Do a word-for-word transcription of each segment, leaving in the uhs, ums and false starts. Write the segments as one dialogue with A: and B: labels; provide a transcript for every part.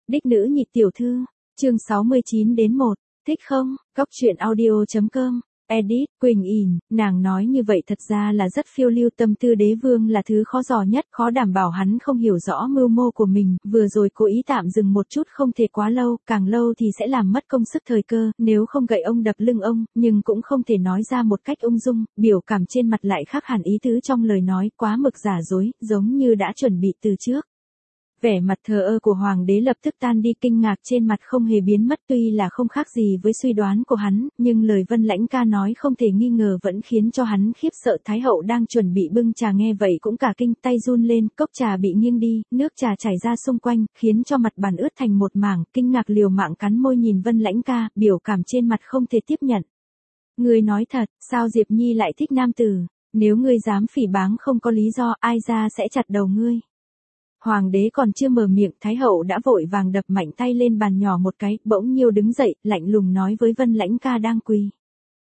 A: Đích nữ nhị tiểu thư, chương sáu mươi chín đến một, thích không? Cóc truyện audio chấm com. Edit, Quỳnh ỉn, nàng nói như vậy thật ra là rất phiêu lưu, tâm tư đế vương là thứ khó dò nhất, khó đảm bảo hắn không hiểu rõ mưu mô của mình, vừa rồi cố ý tạm dừng một chút không thể quá lâu, càng lâu thì sẽ làm mất công sức thời cơ, nếu không gậy ông đập lưng ông, nhưng cũng không thể nói ra một cách ung dung, biểu cảm trên mặt lại khác hẳn ý tứ trong lời nói, quá mực giả dối, giống như đã chuẩn bị từ trước. Vẻ mặt thờ ơ của hoàng đế lập tức tan đi, kinh ngạc trên mặt không hề biến mất, tuy là không khác gì với suy đoán của hắn, nhưng lời Vân Lãnh Ca nói không thể nghi ngờ vẫn khiến cho hắn khiếp sợ. Thái hậu đang chuẩn bị bưng trà nghe vậy cũng cả kinh, tay run lên, cốc trà bị nghiêng đi, nước trà chảy ra xung quanh, khiến cho mặt bàn ướt thành một mảng, kinh ngạc liều mạng cắn môi nhìn Vân Lãnh Ca, biểu cảm trên mặt không thể tiếp nhận. Ngươi nói thật, sao Diệp Nhi lại thích nam tử? Nếu ngươi dám phỉ báng không có lý do, ai ra sẽ chặt đầu ngươi. Hoàng đế còn chưa mở miệng, Thái hậu đã vội vàng đập mạnh tay lên bàn nhỏ một cái, bỗng nhiêu đứng dậy, lạnh lùng nói với Vân Lãnh Ca đang quỳ.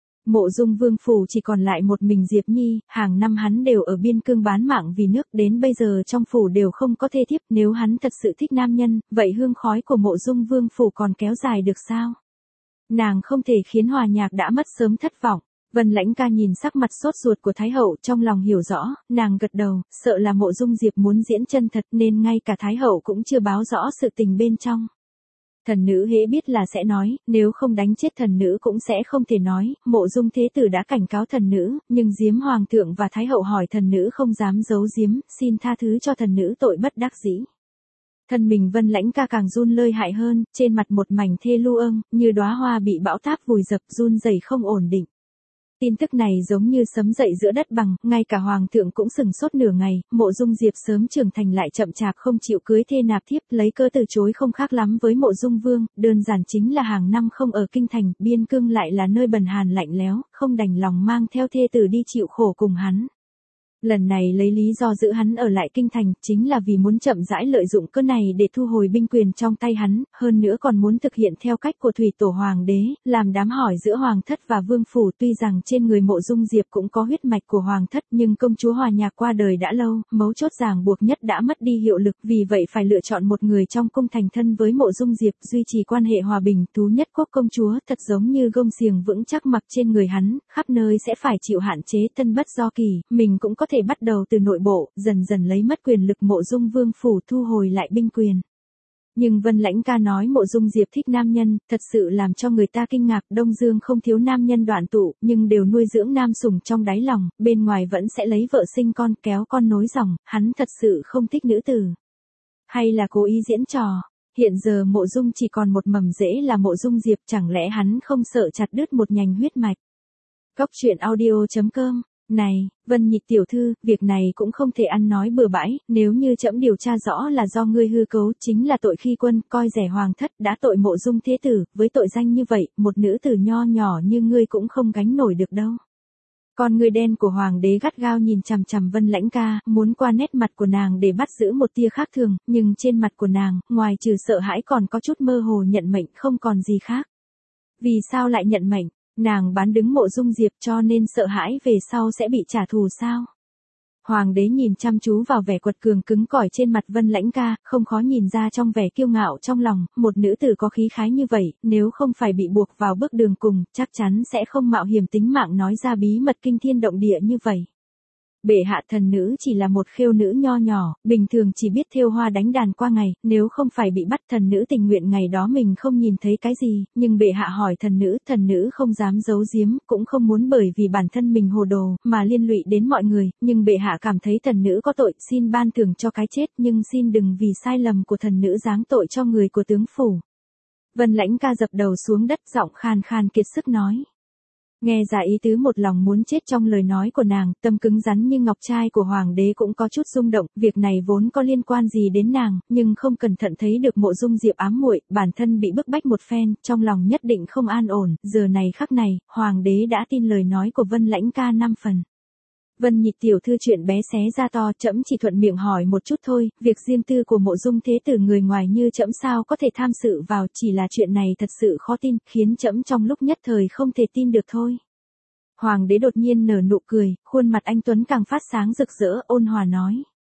A: Mộ Dung Vương phủ chỉ còn lại một mình Diệp Nhi, hàng năm hắn đều ở biên cương bán mạng vì nước, đến bây giờ trong phủ đều không có thê thiếp, nếu hắn thật sự thích nam nhân, vậy hương khói của Mộ Dung Vương phủ còn kéo dài được sao? Nàng không thể khiến hòa nhạc đã mất sớm thất vọng. Vân Lãnh Ca nhìn sắc mặt sốt ruột của Thái hậu, trong lòng hiểu rõ, nàng gật đầu, sợ là Mộ Dung Diệp muốn diễn chân thật nên ngay cả Thái hậu cũng chưa báo rõ sự tình bên trong. Thần nữ hễ biết là sẽ nói, nếu không đánh chết thần nữ cũng sẽ không thể nói. Mộ Dung thế tử đã cảnh cáo thần nữ, nhưng giếm hoàng thượng và Thái hậu hỏi thần nữ không dám giấu giếm, xin tha thứ cho thần nữ tội bất đắc dĩ. Thân mình Vân Lãnh Ca càng run lơi hại hơn, trên mặt một mảnh thê lu âng, như đóa hoa bị bão táp vùi dập, run rẩy không ổn định. Tin tức này giống như sấm dậy giữa đất bằng, ngay cả hoàng thượng cũng sừng sốt nửa ngày. Mộ Dung Diệp sớm trưởng thành lại chậm chạp không chịu cưới thê nạp thiếp, lấy cơ từ chối không khác lắm với Mộ Dung Vương, đơn giản chính là hàng năm không ở kinh thành, biên cương lại là nơi bần hàn lạnh lẽo, không đành lòng mang theo thê tử đi chịu khổ cùng hắn. Lần này lấy lý do giữ hắn ở lại kinh thành, chính là vì muốn chậm rãi lợi dụng cơ này để thu hồi binh quyền trong tay hắn, hơn nữa còn muốn thực hiện theo cách của thủy tổ hoàng đế, làm đám hỏi giữa hoàng thất và vương phủ. Tuy rằng trên người Mộ Dung Diệp cũng có huyết mạch của hoàng thất, nhưng công chúa Hòa Nhạc qua đời đã lâu, mấu chốt ràng buộc nhất đã mất đi hiệu lực, vì vậy phải lựa chọn một người trong cung thành thân với Mộ Dung Diệp, duy trì quan hệ hòa bình. Tú Nhất Quốc công chúa thật giống như gông xiềng vững chắc mặc trên người hắn, khắp nơi sẽ phải chịu hạn chế, thân bất do kỳ, mình cũng có thể bắt đầu từ nội bộ, dần dần lấy mất quyền lực Mộ Dung Vương phủ, thu hồi lại binh quyền. Nhưng Vân Lãnh Ca nói Mộ Dung Diệp thích nam nhân, thật sự làm cho người ta kinh ngạc. Đông Dương không thiếu nam nhân đoạn tụ, nhưng đều nuôi dưỡng nam sủng trong đáy lòng, bên ngoài vẫn sẽ lấy vợ sinh con, kéo con nối dòng, hắn thật sự không thích nữ tử. Hay là cố ý diễn trò? Hiện giờ Mộ Dung chỉ còn một mầm rễ là Mộ Dung Diệp, chẳng lẽ hắn không sợ chặt đứt một nhành huyết mạch? Cóc truyện audio chấm com. Này, Vân Nhị tiểu thư, việc này cũng không thể ăn nói bừa bãi, nếu như trẫm điều tra rõ là do ngươi hư cấu, chính là tội khi quân, coi rẻ hoàng thất, đã tội Mộ Dung thế tử, với tội danh như vậy, một nữ tử nho nhỏ như ngươi cũng không gánh nổi được đâu. Con ngươi đen của hoàng đế gắt gao nhìn chằm chằm Vân Lãnh Ca, muốn qua nét mặt của nàng để bắt giữ một tia khác thường, nhưng trên mặt của nàng, ngoài trừ sợ hãi còn có chút mơ hồ nhận mệnh, không còn gì khác. Vì sao lại nhận mệnh? Nàng bán đứng Mộ Dung Diệp cho nên sợ hãi về sau sẽ bị trả thù sao? Hoàng đế nhìn chăm chú vào vẻ quật cường cứng cỏi trên mặt Vân Lãnh Ca, không khó nhìn ra trong vẻ kiêu ngạo trong lòng, một nữ tử có khí khái như vậy, nếu không phải bị buộc vào bước đường cùng, chắc chắn sẽ không mạo hiểm tính mạng nói ra bí mật kinh thiên động địa như vậy. Bệ hạ, thần nữ chỉ là một khêu nữ nho nhỏ, bình thường chỉ biết thêu hoa đánh đàn qua ngày, nếu không phải bị bắt thần nữ tình nguyện ngày đó mình không nhìn thấy cái gì, nhưng bệ hạ hỏi thần nữ, thần nữ không dám giấu giếm, cũng không muốn bởi vì bản thân mình hồ đồ, mà liên lụy đến mọi người, nhưng bệ hạ cảm thấy thần nữ có tội, xin ban thưởng cho cái chết, nhưng xin đừng vì sai lầm của thần nữ giáng tội cho người của tướng phủ. Vân Lãnh Ca dập đầu xuống đất, giọng khàn khàn kiệt sức nói. Nghe ra ý tứ một lòng muốn chết trong lời nói của nàng, tâm cứng rắn như ngọc trai của hoàng đế cũng có chút rung động, việc này vốn có liên quan gì đến nàng, nhưng không cẩn thận thấy được Mộ Dung Diệp ám muội, bản thân bị bức bách một phen, trong lòng nhất định không an ổn, giờ này khắc này, hoàng đế đã tin lời nói của Vân Lãnh Ca năm phần. Vân Nhị tiểu thư, chuyện bé xé ra to, trẫm chỉ thuận miệng hỏi một chút thôi, việc riêng tư của Mộ Dung thế tử người ngoài như trẫm sao có thể tham sự vào, chỉ là chuyện này thật sự khó tin, khiến trẫm trong lúc nhất thời không thể tin được thôi. Hoàng đế đột nhiên nở nụ cười, khuôn mặt anh tuấn càng phát sáng rực rỡ, ôn hòa nói.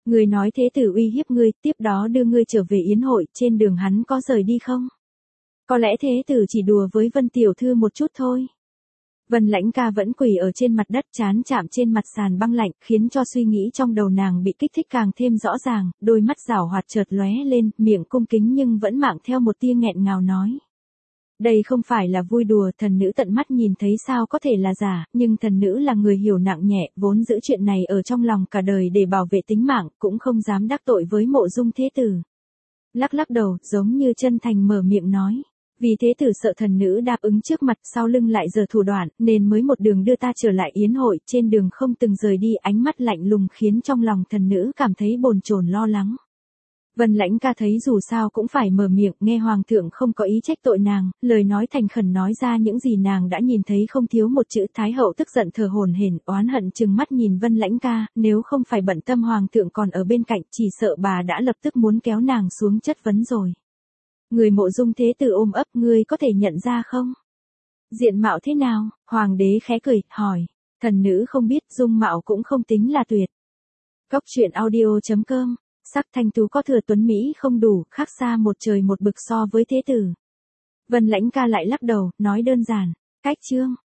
A: Ngươi nói thế tử uy hiếp ngươi, tiếp đó đưa ngươi trở về yến hội, trên đường hắn có rời đi không? Có lẽ thế tử chỉ đùa với Vân tiểu thư một chút thôi. Vân Lãnh Ca vẫn quỳ ở trên mặt đất, trán chạm trên mặt sàn băng lạnh, khiến cho suy nghĩ trong đầu nàng bị kích thích càng thêm rõ ràng, đôi mắt giảo hoạt chợt lóe lên, miệng cung kính nhưng vẫn mảng theo một tia nghẹn ngào nói. Đây không phải là vui đùa, thần nữ tận mắt nhìn thấy sao có thể là giả, nhưng thần nữ là người hiểu nặng nhẹ, vốn giữ chuyện này ở trong lòng cả đời để bảo vệ tính mạng, cũng không dám đắc tội với Mộ Dung thế tử. Lắc lắc đầu, giống như chân thành mở miệng nói. Vì thế tử sợ thần nữ đáp ứng trước mặt, sau lưng lại giở thủ đoạn, nên mới một đường đưa ta trở lại yến hội, trên đường không từng rời đi, ánh mắt lạnh lùng khiến trong lòng thần nữ cảm thấy bồn chồn lo lắng. Vân Lãnh Ca thấy dù sao cũng phải mở miệng, nghe hoàng thượng không có ý trách tội nàng, lời nói thành khẩn nói ra những gì nàng đã nhìn thấy không thiếu một chữ. Thái hậu tức giận thở hổn hển, oán hận trừng mắt nhìn Vân Lãnh Ca, nếu không phải bận tâm hoàng thượng còn ở bên cạnh, chỉ sợ bà đã lập tức muốn kéo nàng xuống chất vấn rồi. Người Mộ Dung thế tử ôm ấp, ngươi có thể nhận ra không? Diện mạo thế nào? Hoàng đế khẽ cười, hỏi. Thần nữ không biết, dung mạo cũng không tính là tuyệt. Cốc truyện audio chấm com. Sắc thanh tú có thừa tuấn Mỹ không đủ, khác xa một trời một bực so với thế tử. Vân Lãnh Ca lại lắc đầu, nói đơn giản. Cách chương.